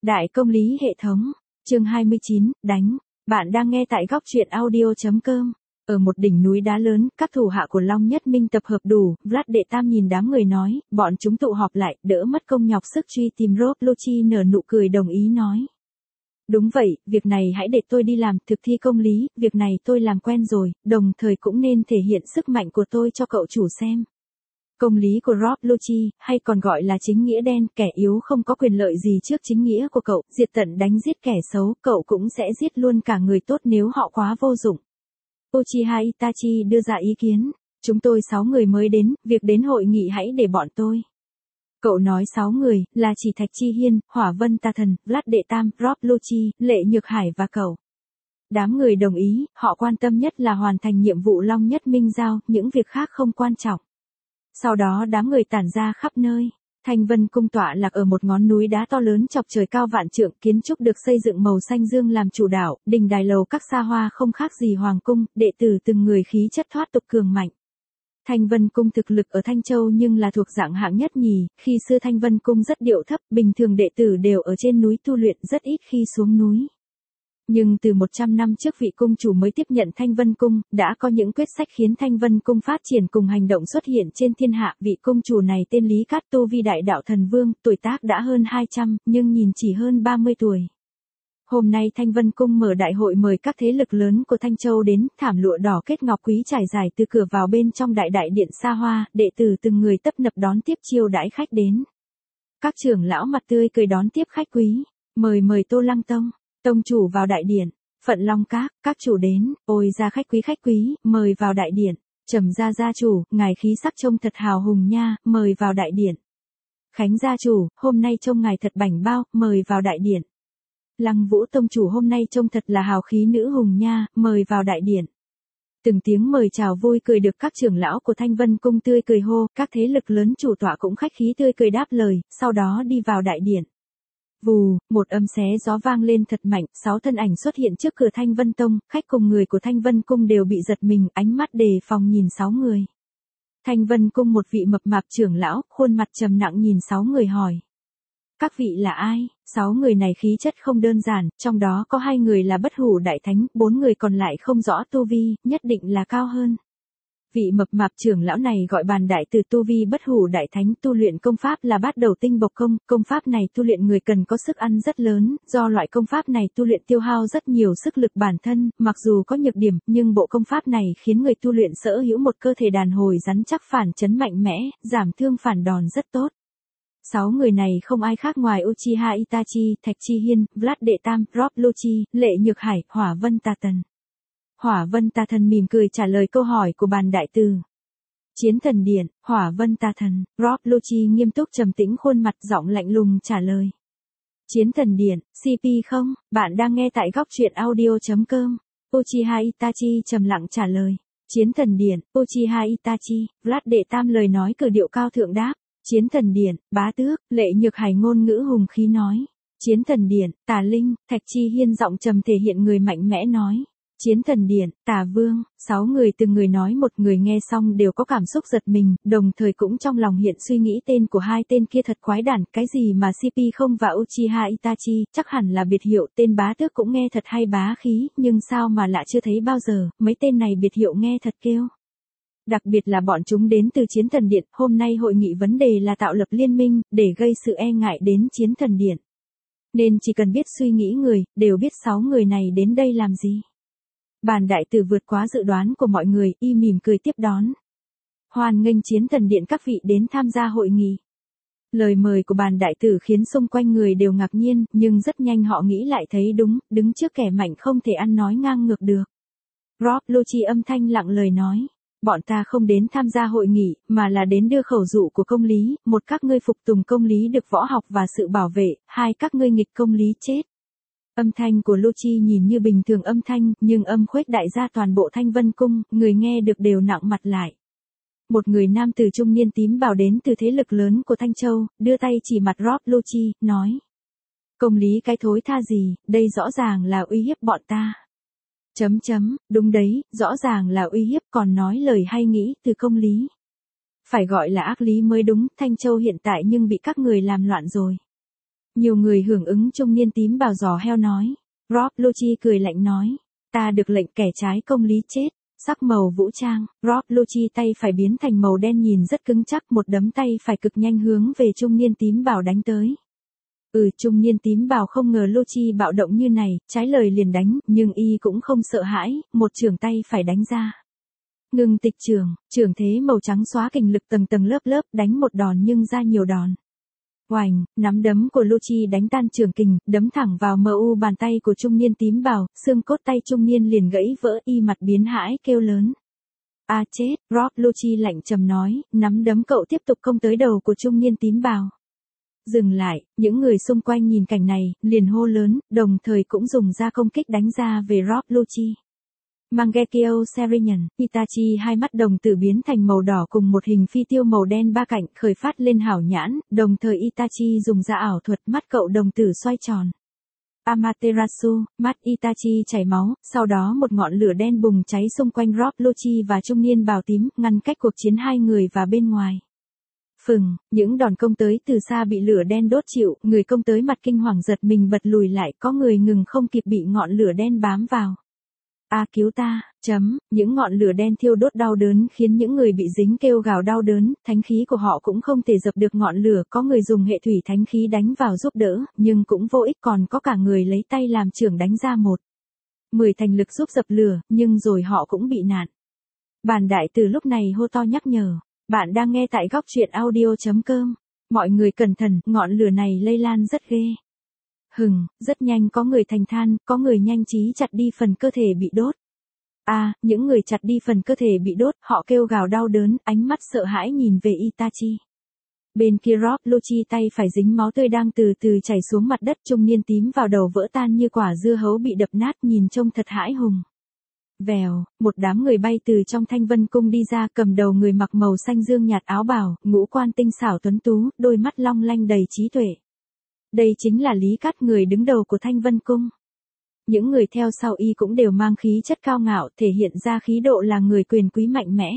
Đại công lý hệ thống, chương 29, đánh. Bạn đang nghe tại góc truyện audio.com. Ở một đỉnh núi đá lớn, các thủ hạ của Long Nhất Minh tập hợp đủ, Vlad Đệ Tam nhìn đám người nói, bọn chúng tụ họp lại, đỡ mất công nhọc sức truy tìm Rob Lucci nở nụ cười đồng ý nói. Đúng vậy, việc này hãy để tôi đi làm, thực thi công lý, việc này tôi làm quen rồi, đồng thời cũng nên thể hiện sức mạnh của tôi cho cậu chủ xem. Công lý của Rob Lucci, hay còn gọi là chính nghĩa đen, kẻ yếu không có quyền lợi gì trước chính nghĩa của cậu, diệt tận đánh giết kẻ xấu, cậu cũng sẽ giết luôn cả người tốt nếu họ quá vô dụng. Uchiha Itachi đưa ra ý kiến, chúng tôi 6 người mới đến, việc đến hội nghị hãy để bọn tôi. Cậu nói 6 người, là chỉ Thạch Chi Hiên, Hỏa Vân Ta Thần, Vlad Đệ Tam, Rob Lucci, Lệ Nhược Hải và cậu. Đám người đồng ý, họ quan tâm nhất là hoàn thành nhiệm vụ Long Nhất Minh giao, những việc khác không quan trọng. Sau đó đám người tản ra khắp nơi. Thanh Vân cung tọa lạc ở một ngón núi đá to lớn chọc trời cao vạn trượng, kiến trúc được xây dựng màu xanh dương làm chủ đạo, đình đài lầu các xa hoa không khác gì hoàng cung, đệ tử từng người khí chất thoát tục cường mạnh. Thanh Vân cung thực lực ở Thanh Châu nhưng là thuộc dạng hạng nhất nhì, khi xưa Thanh Vân cung rất điệu thấp, bình thường đệ tử đều ở trên núi tu luyện, rất ít khi xuống núi. Nhưng từ 100 năm trước vị cung chủ mới tiếp nhận Thanh Vân Cung, đã có những quyết sách khiến Thanh Vân Cung phát triển cùng hành động xuất hiện trên thiên hạ. Vị cung chủ này tên Lý Cát, tu vi đại đạo thần vương, tuổi tác đã hơn 200, nhưng nhìn chỉ hơn 30 tuổi. Hôm nay Thanh Vân Cung mở đại hội mời các thế lực lớn của Thanh Châu đến, thảm lụa đỏ kết ngọc quý trải dài từ cửa vào bên trong đại điện xa hoa, đệ tử từng người tấp nập đón tiếp chiêu đãi khách đến. Các trưởng lão mặt tươi cười đón tiếp khách quý, mời Tô Lăng Tông. Tông chủ vào đại điện, Phận Long các chủ đến, ôi ra khách quý, mời vào đại điện, Trầm gia chủ, ngài khí sắc trông thật hào hùng nha, mời vào đại điện. Khánh gia chủ, hôm nay trông ngài thật bảnh bao, mời vào đại điện. Lăng Vũ tông chủ hôm nay trông thật là hào khí nữ hùng nha, mời vào đại điện. Từng tiếng mời chào vui cười được các trưởng lão của Thanh Vân cung tươi cười hô, các thế lực lớn chủ tọa cũng khách khí tươi cười đáp lời, sau đó đi vào đại điện. Vù, một âm xé gió vang lên thật mạnh, 6 thân ảnh xuất hiện trước cửa Thanh Vân Tông, khách cùng người của Thanh Vân Cung đều bị giật mình, ánh mắt đề phòng nhìn 6 người. Thanh Vân Cung một vị mập mạp trưởng lão, khuôn mặt trầm nặng nhìn 6 người hỏi. Các vị là ai? 6 người này khí chất không đơn giản, trong đó có 2 người là bất hủ đại thánh, 4 người còn lại không rõ tu vi, nhất định là cao hơn. Vị mập mạp trưởng lão này gọi Bàn đại từ tu vi bất hủ đại thánh, tu luyện công pháp là Bát Đầu Tinh Bộc công, công pháp này tu luyện người cần có sức ăn rất lớn, do loại công pháp này tu luyện tiêu hao rất nhiều sức lực bản thân, mặc dù có nhược điểm, nhưng bộ công pháp này khiến người tu luyện sở hữu một cơ thể đàn hồi rắn chắc, phản chấn mạnh mẽ, giảm thương phản đòn rất tốt. 6 người này không ai khác ngoài Uchiha Itachi, Thạch Chi Hiên, Vlad Đệ Tam, Rob Lucci, Lệ Nhược Hải, Hỏa Vân Ta Thần. Hỏa Vân Ta Thần mỉm cười trả lời câu hỏi của Bàn đại từ. Chiến thần điện, Hỏa Vân Ta Thần, Rob Lucci nghiêm túc trầm tĩnh khuôn mặt, giọng lạnh lùng trả lời. Chiến thần điện, CP không, bạn đang nghe tại góc truyện audio.com. Uchiha Itachi trầm lặng trả lời. Chiến thần điện, Uchiha Itachi, Vlad Đệ Tam lời nói cử điệu cao thượng đáp. Chiến thần điện, bá tước, Lệ Nhược Hải ngôn ngữ hùng khí nói. Chiến thần điện, Tà Linh, Thạch Chi Hiên giọng trầm thể hiện người mạnh mẽ nói. Chiến thần điện, Tà Vương, 6 người từng người nói, một người nghe xong đều có cảm xúc giật mình, đồng thời cũng trong lòng hiện suy nghĩ tên của hai tên kia thật quái đản, cái gì mà CP không và Uchiha Itachi, chắc hẳn là biệt hiệu, tên bá tước cũng nghe thật hay bá khí, nhưng sao mà lạ chưa thấy bao giờ, mấy tên này biệt hiệu nghe thật kêu. Đặc biệt là bọn chúng đến từ Chiến thần điện, hôm nay hội nghị vấn đề là tạo lập liên minh, để gây sự e ngại đến Chiến thần điện. Nên chỉ cần biết suy nghĩ người, đều biết 6 người này đến đây làm gì. Bàn đại tử vượt quá dự đoán của mọi người, y mỉm cười tiếp đón. Hoan nghênh Chiến thần điện các vị đến tham gia hội nghị. Lời mời của bàn đại tử khiến xung quanh người đều ngạc nhiên, nhưng rất nhanh họ nghĩ lại thấy đúng, đứng trước kẻ mạnh không thể ăn nói ngang ngược được. Rob Lucci âm thanh lặng lời nói. Bọn ta không đến tham gia hội nghị, mà là đến đưa khẩu dụ của công lý, một các ngươi phục tùng công lý được võ học và sự bảo vệ, hai các ngươi nghịch công lý chết. Âm thanh của Lucci nhìn như bình thường âm thanh, nhưng âm khuếch đại ra toàn bộ Thanh Vân Cung, người nghe được đều nặng mặt lại. Một người nam tử trung niên tím bào đến từ thế lực lớn của Thanh Châu, đưa tay chỉ mặt Rob Lucci, nói. Công lý cái thối tha gì, đây rõ ràng là uy hiếp bọn ta. Đúng đấy, rõ ràng là uy hiếp, còn nói lời hay nghĩ từ công lý. Phải gọi là ác lý mới đúng, Thanh Châu hiện tại nhưng bị các người làm loạn rồi. Nhiều người hưởng ứng trung niên tím bào giò heo nói. Rob Lucci cười lạnh nói. Ta được lệnh kẻ trái công lý chết. Sắc màu vũ trang, Rob Lucci tay phải biến thành màu đen nhìn rất cứng chắc, một đấm tay phải cực nhanh hướng về trung niên tím bào đánh tới. Trung niên tím bào không ngờ Lucci bạo động như này, trái lời liền đánh, nhưng y cũng không sợ hãi, một chưởng tay phải đánh ra. Ngưng tịch chưởng thế màu trắng xóa kình lực tầng tầng lớp lớp, đánh một đòn nhưng ra nhiều đòn. Oành, nắm đấm của Lucci đánh tan chưởng kình, đấm thẳng vào mu bàn tay của trung niên tím bào, xương cốt tay trung niên liền gãy vỡ, y mặt biến hãi kêu lớn. A chết, Rob Lucci lạnh trầm nói, nắm đấm cậu tiếp tục công tới đầu của trung niên tím bào. Dừng lại, những người xung quanh nhìn cảnh này, liền hô lớn, đồng thời cũng dùng ra công kích đánh ra về Rob Lucci. Mangekyo Seriyan, Itachi hai mắt đồng tử biến thành màu đỏ cùng một hình phi tiêu màu đen ba cạnh khởi phát lên hảo nhãn, đồng thời Itachi dùng ra ảo thuật mắt cậu đồng tử xoay tròn. Amaterasu, mắt Itachi chảy máu, sau đó một ngọn lửa đen bùng cháy xung quanh Rob Lucci và trung niên bào tím, ngăn cách cuộc chiến hai người và bên ngoài. Phừng, những đòn công tới từ xa bị lửa đen đốt chịu, người công tới mặt kinh hoàng giật mình bật lùi lại, có người ngừng không kịp bị ngọn lửa đen bám vào. A cứu ta, những ngọn lửa đen thiêu đốt đau đớn khiến những người bị dính kêu gào đau đớn, thánh khí của họ cũng không thể dập được ngọn lửa, có người dùng hệ thủy thánh khí đánh vào giúp đỡ, nhưng cũng vô ích, còn có cả người lấy tay làm chưởng đánh ra 10 thành lực giúp dập lửa, nhưng rồi họ cũng bị nạn. Bàn đại từ lúc này hô to nhắc nhở, bạn đang nghe tại góc truyện audio.com, mọi người cẩn thận, ngọn lửa này lây lan rất ghê. Rất nhanh có người thành than, có người nhanh trí chặt đi phần cơ thể bị đốt. Những người chặt đi phần cơ thể bị đốt, họ kêu gào đau đớn, ánh mắt sợ hãi nhìn về Itachi. Bên kia Rob Lucci tay phải dính máu tươi đang từ từ chảy xuống mặt đất, trung niên tím vào đầu vỡ tan như quả dưa hấu bị đập nát, nhìn trông thật hãi hùng. Vèo, một đám người bay từ trong Thanh Vân Cung đi ra, cầm đầu người mặc màu xanh dương nhạt áo bào, ngũ quan tinh xảo tuấn tú, đôi mắt long lanh đầy trí tuệ. Đây chính là Lý Cát, người đứng đầu của Thanh Vân Cung. Những người theo sau y cũng đều mang khí chất cao ngạo, thể hiện ra khí độ là người quyền quý mạnh mẽ.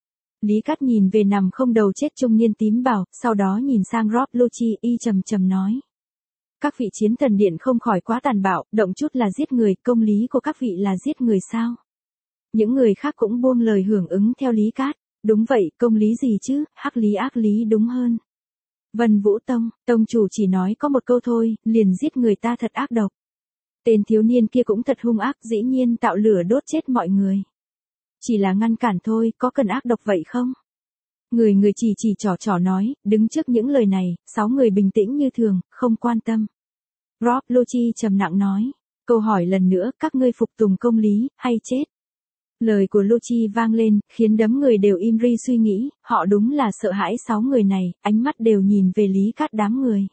Lý Cát nhìn về nằm không đầu chết trung niên tím bào, sau đó nhìn sang Rob Lucci, y trầm trầm nói. Các vị chiến thần điện không khỏi quá tàn bạo, động chút là giết người, công lý của các vị là giết người sao? Những người khác cũng buông lời hưởng ứng theo Lý Cát. Đúng vậy, công lý gì chứ, hắc lý ác lý đúng hơn. Vân Vũ Tông chủ chỉ nói có một câu thôi, liền giết người ta thật ác độc. Tên thiếu niên kia cũng thật hung ác, dĩ nhiên tạo lửa đốt chết mọi người. Chỉ là ngăn cản thôi, có cần ác độc vậy không? Người chỉ trỏ nói, đứng trước những lời này, 6 người bình tĩnh như thường, không quan tâm. Rob Lucci trầm nặng nói, câu hỏi lần nữa, các ngươi phục tùng công lý, hay chết? Lời của Lucci vang lên, khiến đám người đều im ri suy nghĩ, họ đúng là sợ hãi 6 người này, ánh mắt đều nhìn về Lý Cát đám người.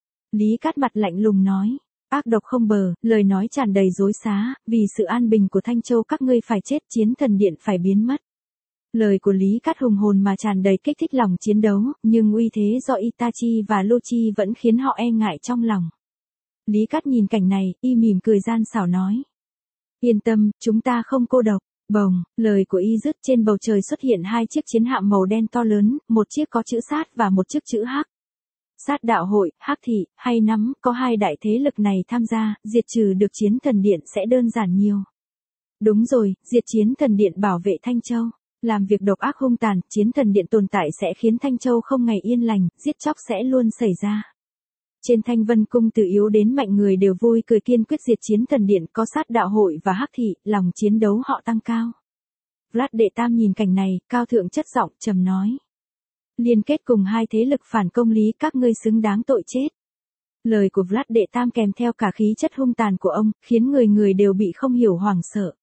Lý Cát mặt lạnh lùng nói, ác độc không bờ, lời nói tràn đầy dối xá, vì sự an bình của Thanh Châu các ngươi phải chết, chiến thần điện phải biến mất. Lời của Lý Cát hùng hồn mà tràn đầy kích thích lòng chiến đấu, nhưng uy thế do Itachi và Lucci vẫn khiến họ e ngại trong lòng. Lý Cát nhìn cảnh này, y mỉm cười gian xảo nói. Yên tâm, chúng ta không cô độc. Bồng, lời của y dứt, trên bầu trời xuất hiện 2 chiếc chiến hạm màu đen to lớn, một chiếc có chữ sát và một chiếc chữ hắc. Sát đạo hội, hắc thị, hay nắm, có 2 đại thế lực này tham gia, diệt trừ được chiến thần điện sẽ đơn giản nhiều. Đúng rồi, diệt chiến thần điện bảo vệ Thanh Châu. Làm việc độc ác hung tàn, chiến thần điện tồn tại sẽ khiến Thanh Châu không ngày yên lành, giết chóc sẽ luôn xảy ra. Trên Thanh Vân Cung từ yếu đến mạnh người đều vui cười kiên quyết diệt chiến thần điện, có sát đạo hội và hắc thị, lòng chiến đấu họ tăng cao. Vlad Đệ Tam nhìn cảnh này, cao thượng chất giọng, trầm nói. Liên kết cùng 2 thế lực phản công lý, các ngươi xứng đáng tội chết. Lời của Vlad Đệ Tam kèm theo cả khí chất hung tàn của ông, khiến người đều bị không hiểu hoảng sợ.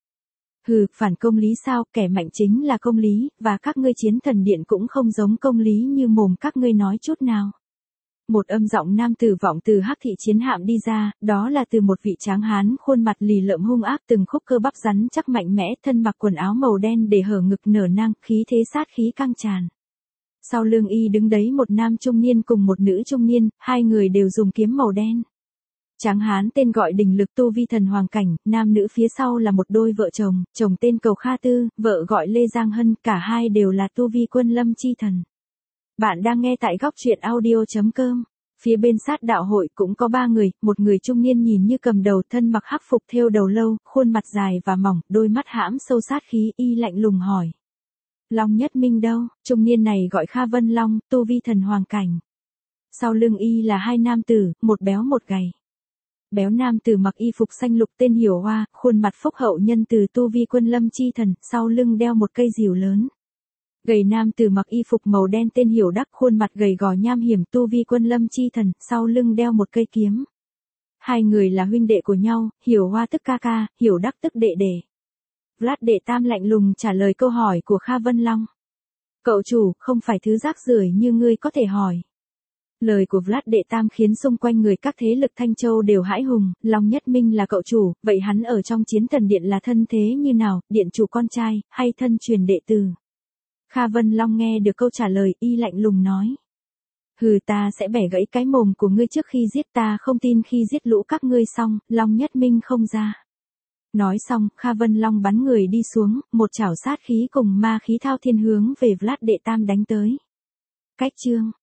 Phản công lý sao, kẻ mạnh chính là công lý, và các ngươi chiến thần điện cũng không giống công lý như mồm các ngươi nói chút nào. Một âm giọng nam tử vọng từ hắc thị chiến hạm đi ra, đó là từ một vị tráng hán, khuôn mặt lì lợm hung ác, từng khúc cơ bắp rắn chắc mạnh mẽ, thân mặc quần áo màu đen để hở ngực nở nang, khí thế sát khí căng tràn. Sau lưng y đứng đấy một nam trung niên cùng một nữ trung niên, 2 người đều dùng kiếm màu đen. Tráng hán tên gọi Đỉnh Lực, tu vi thần hoàng cảnh, nam nữ phía sau là một đôi vợ chồng, chồng tên Cầu Kha Tư, vợ gọi Lê Giang Hân, cả hai đều là tu vi quân lâm chi thần. Bạn đang nghe tại góc truyện audio.com. Phía bên sát đạo hội cũng có 3 người, một người trung niên nhìn như cầm đầu, thân mặc hắc phục thêu đầu lâu, khuôn mặt dài và mỏng, đôi mắt hãm sâu sát khí, y lạnh lùng hỏi. Long Nhất Minh đâu? Trung niên này gọi Kha Vân Long, tu vi thần hoàng cảnh. Sau lưng y là 2 nam tử, một béo một gầy. Béo nam tử mặc y phục xanh lục tên Hiểu Hoa, khuôn mặt phúc hậu nhân từ tu vi quân lâm chi thần, sau lưng đeo một cây rìu lớn. Gầy nam tử mặc y phục màu đen tên Hiểu Đắc, khuôn mặt gầy gò nham hiểm tu vi quân lâm chi thần, sau lưng đeo một cây kiếm. 2 người là huynh đệ của nhau, Hiểu Hoa tức ca ca, Hiểu Đắc tức đệ đệ. Vlad Đệ Tam lạnh lùng trả lời câu hỏi của Kha Vân Long. Cậu chủ, không phải thứ rác rưởi như ngươi có thể hỏi. Lời của Vlad Đệ Tam khiến xung quanh người các thế lực Thanh Châu đều hãi hùng, Long Nhất Minh là cậu chủ, vậy hắn ở trong Chiến Thần Điện là thân thế như nào, điện chủ con trai, hay thân truyền đệ tử? Kha Vân Long nghe được câu trả lời, y lạnh lùng nói. Hừ, ta sẽ bẻ gãy cái mồm của ngươi trước khi giết, ta không tin khi giết lũ các ngươi xong, Long Nhất Minh không ra. Nói xong, Kha Vân Long bắn người đi xuống, một chảo sát khí cùng ma khí thao thiên hướng về Vlad Đệ Tam đánh tới. Cách chương